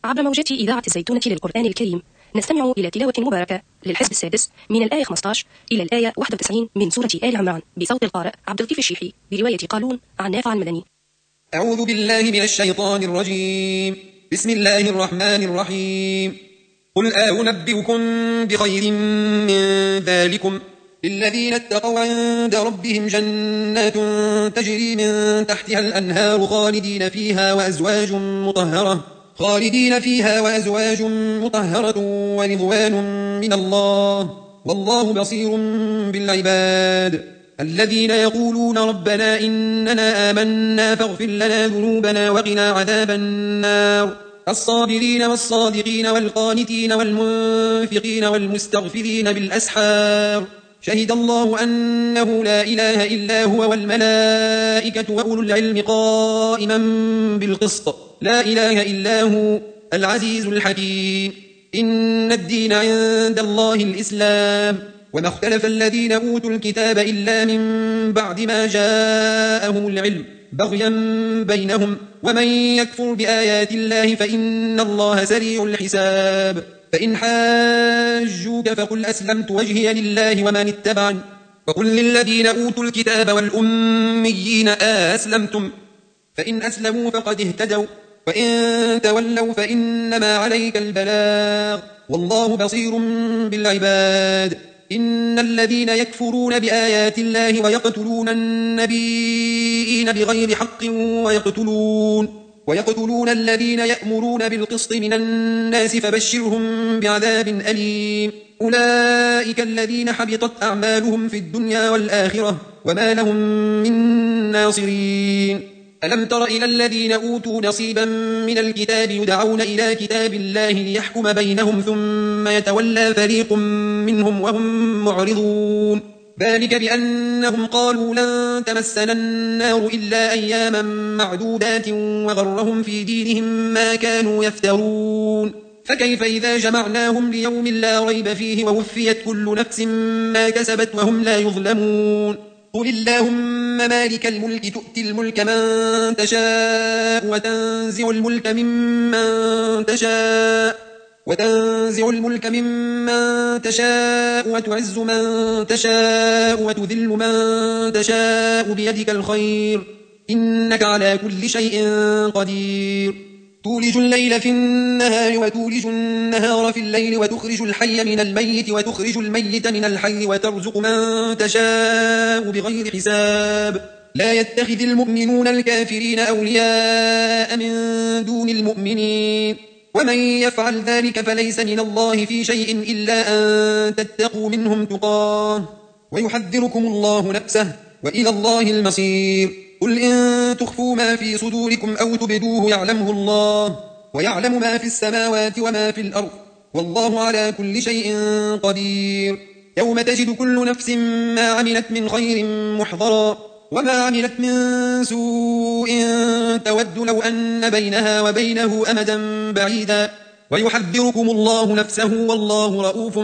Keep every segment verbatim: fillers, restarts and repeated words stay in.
عبر موجات إذاعة الزيتونة للقرآن الكريم نستمع إلى تلاوة مباركة للحزب السادس من الآية خمسة عشر إلى الآية واحد وتسعين من سورة آل عمران بصوت القارئ عبد اللطيف الشيحي برواية قالون عن نافع المدني. أعوذ بالله من الشيطان الرجيم. بسم الله الرحمن الرحيم. قل أنبئكم بخير من ذلكم للذين اتقوا عند ربهم جنات تجري من تحتها الأنهار خالدين فيها وأزواج مطهرة خالدين فيها وأزواج مطهرة ورضوان من الله والله بصير بالعباد. الذين يقولون ربنا إننا آمنا فاغفر لنا ذنوبنا وقنا عذاب النار. الصابرين والصادقين والقانتين والمنفقين والمستغفرين بالأسحار. شهد الله أنه لا إله إلا هو والملائكة وأولو العلم قائما بالقسط لا إله إلا هو العزيز الحكيم. إن الدين عند الله الإسلام وما اختلف الذين أوتوا الكتاب إلا من بعد ما جاءهم العلم بغيا بينهم ومن يكفر بآيات الله فإن الله سريع الحساب. فإن حاجوك فقل أسلمت وجهي لله ومن اتبعني وقل للذين أوتوا الكتاب والأميين أسلمتم فإن أسلموا فقد اهتدوا وإن تولوا فإنما عليك البلاغ والله بصير بالعباد. إن الذين يكفرون بآيات الله ويقتلون النبيين بغير حق ويقتلون ويقتلون الذين يأمرون بالقسط من الناس فبشرهم بعذاب أليم. أولئك الذين حبطت أعمالهم في الدنيا والآخرة وما لهم من ناصرين. ألم تر إلى الذين أوتوا نصيبا من الكتاب يدعون إلى كتاب الله ليحكم بينهم ثم يتولى فريق منهم وهم معرضون. ذلك بأنهم قالوا لن تمسنا النار إلا أياما معدودات وغرهم في دينهم ما كانوا يفترون. فكيف إذا جمعناهم ليوم لا ريب فيه ووفيت كل نفس ما كسبت وهم لا يظلمون. قل اللهم مالك الملك تؤتي الملك من تشاء وتنزع الملك ممن تشاء وتنزع الملك ممن تشاء وتعز من تشاء وتذل من تشاء بيدك الخير إنك على كل شيء قدير. تولج الليل في النهار وتولج النهار في الليل وتخرج الحي من الميت وتخرج الميت من الحي وترزق من تشاء بغير حساب. لا يتخذ المؤمنون الكافرين أولياء من دون المؤمنين ومن يفعل ذلك فليس من الله في شيء إلا أن تتقوا منهم تقاه ويحذركم الله نفسه وإلى الله المصير. قل إن تخفوا ما في صدوركم أو تبدوه يعلمه الله ويعلم ما في السماوات وما في الأرض والله على كل شيء قدير. يوم تجد كل نفس ما عملت من خير محضرا وما عملت من سوء تود لو أن بينها وبينه أمدا بعيدا ويحذركم الله نفسه والله رؤوف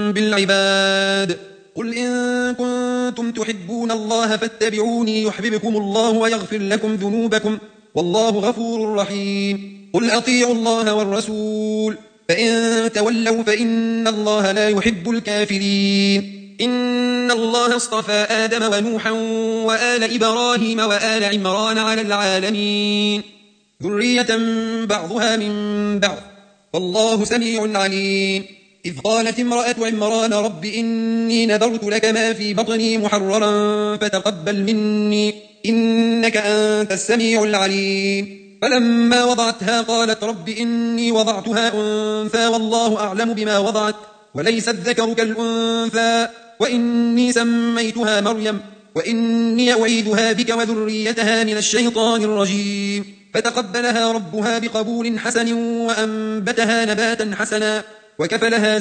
بالعباد. قل إن كنتم تحبون الله فاتبعوني يحببكم الله ويغفر لكم ذنوبكم والله غفور رحيم. قل أطيعوا الله والرسول فإن تولوا فإن الله لا يحب الكافرين. إن الله اصطفى آدم ونوحا وآل إبراهيم وآل عمران على العالمين ذرية بعضها من بعض والله سميع عليم. إذ قالت امرأة عمران رب إني نذرت لك ما في بطني محررا فتقبل مني إنك أنت السميع العليم. فلما وضعتها قالت رب إني وضعتها أنثى والله أعلم بما وضعت وليس الذكر كالأنثى وإني سميتها مريم وإني أعيذها بك وذريتها من الشيطان الرجيم. فتقبلها ربها بقبول حسن وأنبتها نباتا حسنا وكفلها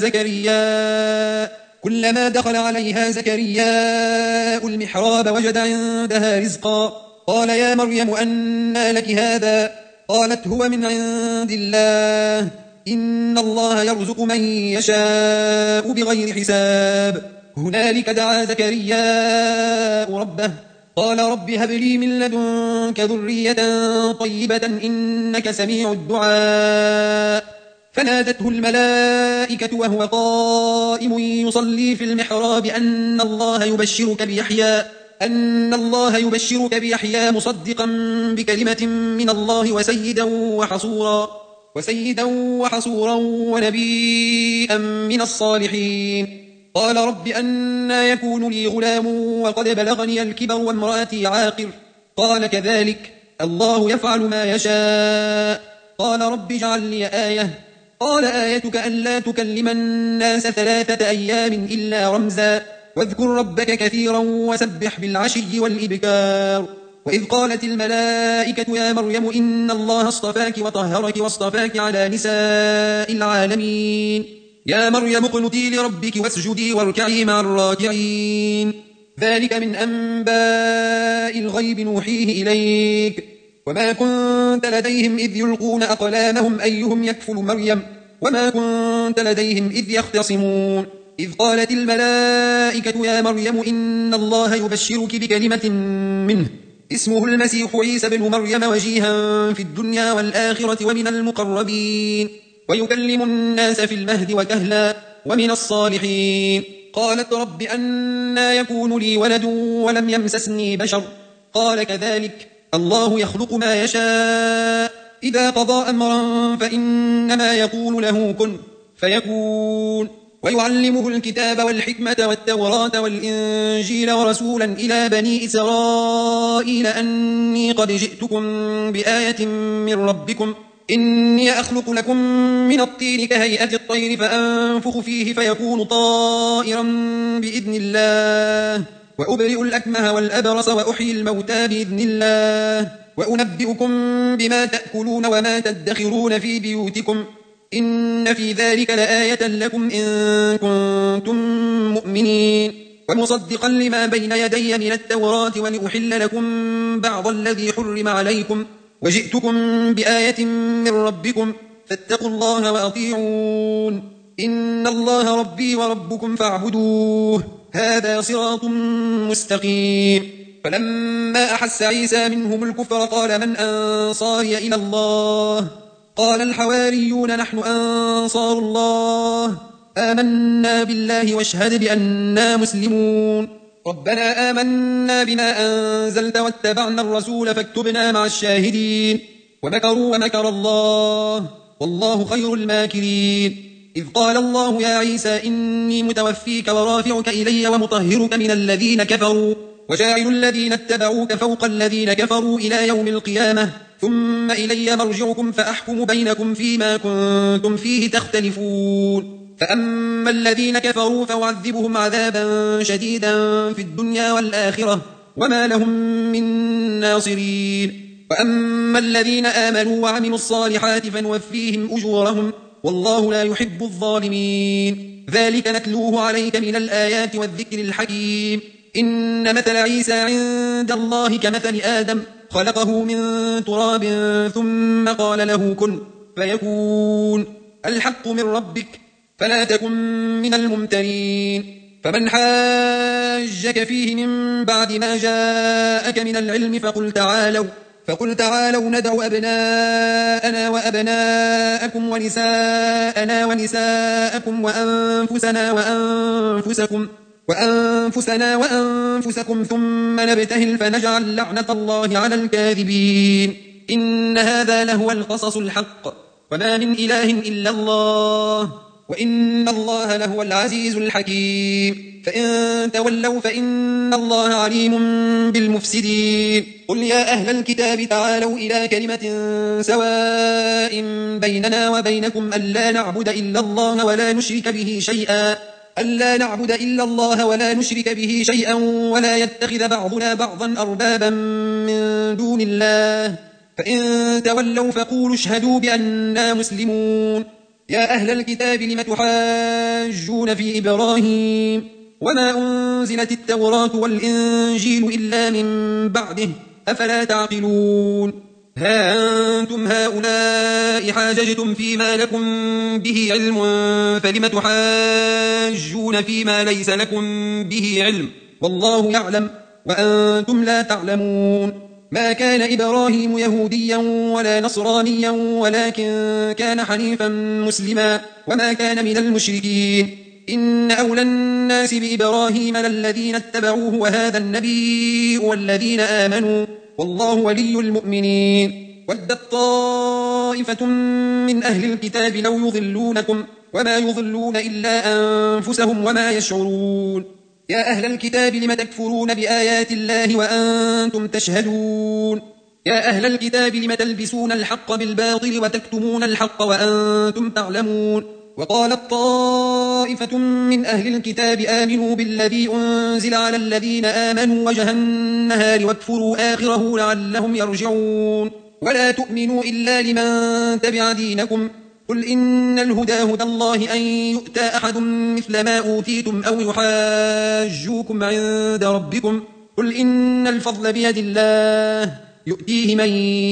زكريا. كلما دخل عليها زكرياء المحراب وجد عندها رزقا قال يا مريم أنى لك هذا قالت هو من عند الله إن الله يرزق من يشاء بغير حساب. هنالك دعا زكرياء ربه قال رب هب لي من لدنك ذرية طيبة إنك سميع الدعاء فنادته الملائكة وهو قائم يصلي في المحراب أن الله يبشرك بيحيى أن الله يبشرك بيحيى مصدقا بكلمة من الله وسيدا وحصورا وسيدا وحصورا ونبيا من الصالحين. قال رب أنى يكون لي غلام وقد بلغني الكبر وامرأتي عاقر. قال كذلك الله يفعل ما يشاء. قال رب اجعل لي آية. قال آيتك ألا تكلم الناس ثلاثة أيام إلا رمزا واذكر ربك كثيرا وسبح بالعشي والإبكار. وإذ قالت الملائكة يا مريم إن الله اصطفاك وطهرك واصطفاك على نساء العالمين. يا مريم اقنتي لربك واسجدي واركعي مع الراكعين. ذلك من أنباء الغيب نوحيه إليك وما كنت لديهم إذ يلقون أقلامهم أيهم يكفل مريم وما كنت لديهم إذ يختصمون. إذ قالت الملائكة يا مريم إن الله يبشرك بكلمة منه اسمه المسيح عيسى بن مريم وجيها في الدنيا والآخرة ومن المقربين ويكلم الناس في المهد وكهلا ومن الصالحين. قالت رب أنى يكون لي ولد ولم يمسسني بشر. قال كذلك الله يخلق ما يشاء إذا قضى أمرا فإنما يقول له كن فيكون. ويعلمه الكتاب والحكمة والتوراة والإنجيل ورسولا إلى بني إسرائيل أني قد جئتكم بآية من ربكم إني أخلق لكم من الطين كهيئة الطير فأنفخ فيه فيكون طائرا بإذن الله وأبرئ الأكمه والأبرص وأحيي الموتى بإذن الله وأنبئكم بما تأكلون وما تدخرون في بيوتكم إن في ذلك لآية لكم إن كنتم مؤمنين. ومصدقا لما بين يدي من التوراة ولأحل لكم بعض الذي حرم عليكم وجئتكم بآية من ربكم فاتقوا الله وأطيعون إن الله ربي وربكم فاعبدوه هذا صراط مستقيم. فلما أحس عيسى منهم الكفر قال من أنصاري إلى الله قال الحواريون نحن أنصار الله آمنا بالله واشهد بأننا مسلمون. ربنا آمنا بما أنزلت واتبعنا الرسول فاكتبنا مع الشاهدين. ومكروا ومكر الله والله خير الماكرين. إذ قال الله يا عيسى إني متوفيك ورافعك إلي ومطهرك من الذين كفروا وجاعل الذين اتبعوك فوق الذين كفروا إلى يوم القيامة ثم إلي مرجعكم فأحكم بينكم فيما كنتم فيه تختلفون. فأما الذين كفروا فأعذبهم عذابا شديدا في الدنيا والآخرة وما لهم من ناصرين. وأما الذين آمنوا وعملوا الصالحات فنوفيهم أجورهم والله لا يحب الظالمين. ذلك نتلوه عليك من الآيات والذكر الحكيم. إن مثل عيسى عند الله كمثل آدم خلقه من تراب ثم قال له كن فيكون. الحق من ربك فلا تكن من الممترين. فمن حاجك فيه من بعد ما جاءك من العلم فقل تعالوا فقل تعالوا ندع أبناءنا وأبناءكم ونساءنا ونساءكم وأنفسنا وأنفسكم وأنفسنا وأنفسكم ثم نبتهل فنجعل لعنة الله على الكاذبين. إن هذا لهو القصص الحق وما من إله إلا الله وإن الله لهو العزيز الحكيم. فإن تولوا فإن الله عليم بالمفسدين. قل يا أهل الكتاب تعالوا إلى كلمة سواء بيننا وبينكم ألا نعبد إلا الله ولا نشرك به شيئا ألا نعبد إلا الله ولا نشرك به شيئا ولا يتخذ بعضنا بعضا أربابا من دون الله فإن تولوا فقولوا اشهدوا بأننا مسلمون. يا أهل الكتاب لم تحاجون في إبراهيم وما أنزلت التوراة والإنجيل إلا من بعده أفلا تعقلون. ها أنتم هؤلاء حاججتم فيما لكم به علم فلم تحاجون فيما ليس لكم به علم والله يعلم وأنتم لا تعلمون. ما كان إبراهيم يهوديا ولا نصرانيا ولكن كان حنيفا مسلما وما كان من المشركين إن أولى الناس بإبراهيم للذين اتبعوه وهذا النبي والذين آمنوا والله ولي المؤمنين ودت طائفة من أهل الكتاب لو يضلونكم وما يضلون إلا أنفسهم وما يشعرون يا أهل الكتاب لم تكفرون بآيات الله وأنتم تشهدون يا أهل الكتاب لم تلبسون الحق بالباطل وتكتمون الحق وأنتم تعلمون وقالت طائفة من أهل الكتاب آمنوا بالذي أنزل على الذين آمنوا وجه النهار واكفروا آخره لعلهم يرجعون ولا تؤمنوا إلا لمن تبع دينكم قل إن الهدى هدى الله أن يؤتى أحد مثل ما أوتيتم أو يحاجوكم عند ربكم قل إن الفضل بيد الله يؤتيه من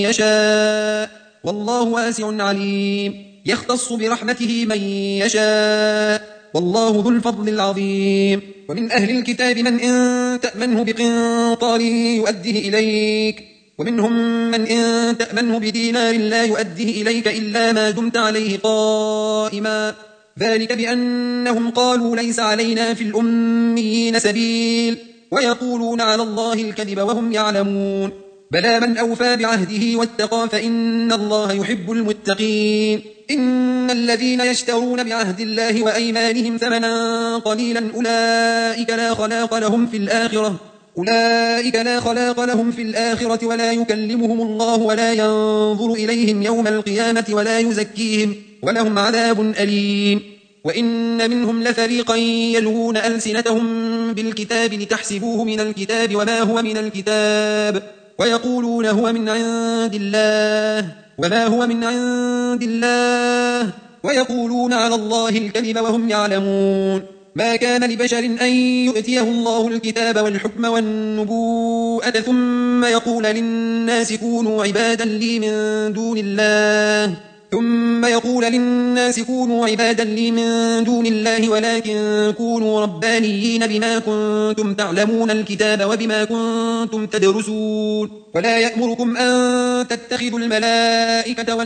يشاء والله واسع عليم يختص برحمته من يشاء والله ذو الفضل العظيم ومن أهل الكتاب من إن تأمنه بقنطار يؤديه إليك ومنهم من إن تأمنه بدينار لا يؤديه إليك إلا ما دمت عليه قائما ذلك بأنهم قالوا ليس علينا في الأميين سبيل ويقولون على الله الكذب وهم يعلمون بلى من أوفى بعهده واتقى فإن الله يحب المتقين إن الذين يشترون بعهد الله وأيمانهم ثمنا قليلا أولئك لا خلاق لهم في الآخرة أولئك لا خلاق لهم في الآخرة ولا يكلمهم الله ولا ينظر إليهم يوم القيامة ولا يزكيهم ولهم عذاب أليم وإن منهم لفريقا يلوون ألسنتهم بالكتاب لتحسبوه من الكتاب وما هو من الكتاب ويقولون هو من عند الله وما هو من عند الله ويقولون على الله الكذب وهم يعلمون ما كان لبشر أن يؤتيه الله الكتاب والحكم والنبوءة ثم يقول للناس كونوا عبادا لي من دون الله ثم يقول للناس كونوا عبادا لي من دون الله ولكن كونوا ربانيين بما كنتم تعلمون الكتاب وبما كنتم تدرسون ولا يأمركم أن تتخذوا الملائكة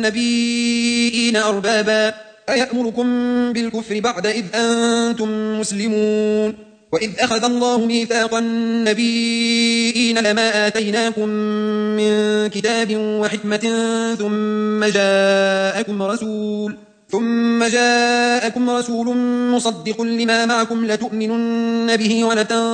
والنبيين أربابا أيأمركم بالكفر بعد إذ أنتم مسلمون وإذ أخذ الله ميثاق النبيين لما آتيناكم من كتاب وحكمة ثم جاءكم رسول ثم جاءكم رسول مصدق لما معكم لتؤمنن به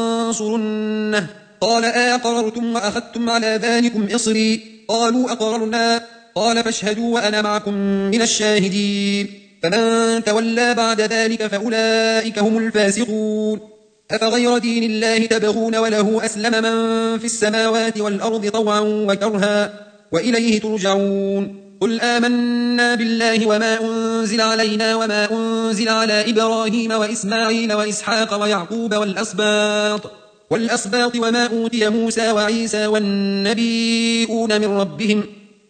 ولتنصرنه قال أأقررتم وأخذتم على ذلكم إصري قالوا أقررنا قال فاشهدوا وأنا معكم من الشاهدين فمن تولى بعد ذلك فأولئك هم الفاسقون أفغير دين الله تبغون وله أسلم من في السماوات والأرض طوعا وكرها وإليه ترجعون قل آمنا بالله وما أنزل علينا وما أنزل على إبراهيم وإسماعيل وإسحاق ويعقوب والأسباط والأسباط وما أوتي موسى وعيسى والنبيون من ربهم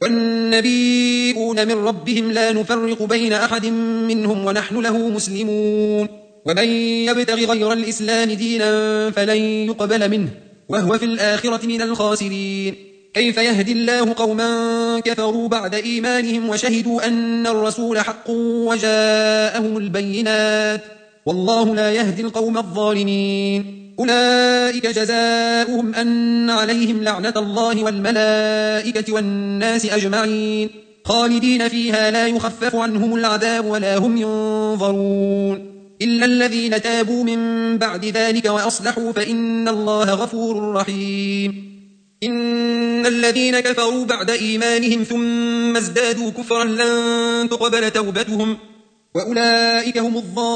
والنبيون من ربهم لا نفرق بين أحد منهم ونحن له مسلمون ومن يبتغ غير الإسلام دينا فلن يقبل منه وهو في الآخرة من الخاسرين كيف يهدي الله قوما كفروا بعد إيمانهم وشهدوا أن الرسول حق وجاءهم البينات والله لا يهدي القوم الظالمين أولئك جزاؤهم أن عليهم لعنة الله والملائكة والناس أجمعين خالدين فيها لا يخفف عنهم العذاب ولا هم ينظرون إلا الذين تابوا من بعد ذلك وأصلحوا فإن الله غفور رحيم إن الذين كفروا بعد إيمانهم ثم ازدادوا كفرا لن تقبل توبتهم وأولئك هم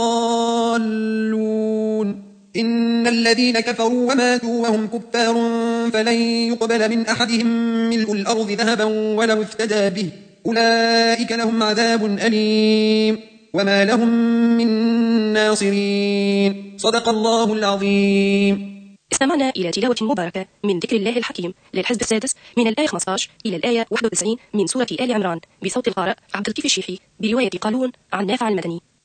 الضالون إن الذين كفروا وماتوا وهم كفار فلن يقبل من أحدهم ملء الأرض ذهبا ولو افتدى به أولئك لهم عذاب أليم وما لهم من ناصرين صدق الله العظيم. استمعنا إلى تلاوة مباركة من ذكر الله الحكيم للحزب السادس من الآية خمسة عشر إلى الآية واحد وتسعين من سورة آل عمران بصوت القارئ عبد اللطيف الشيحي برواية قالون عن نافع المدني.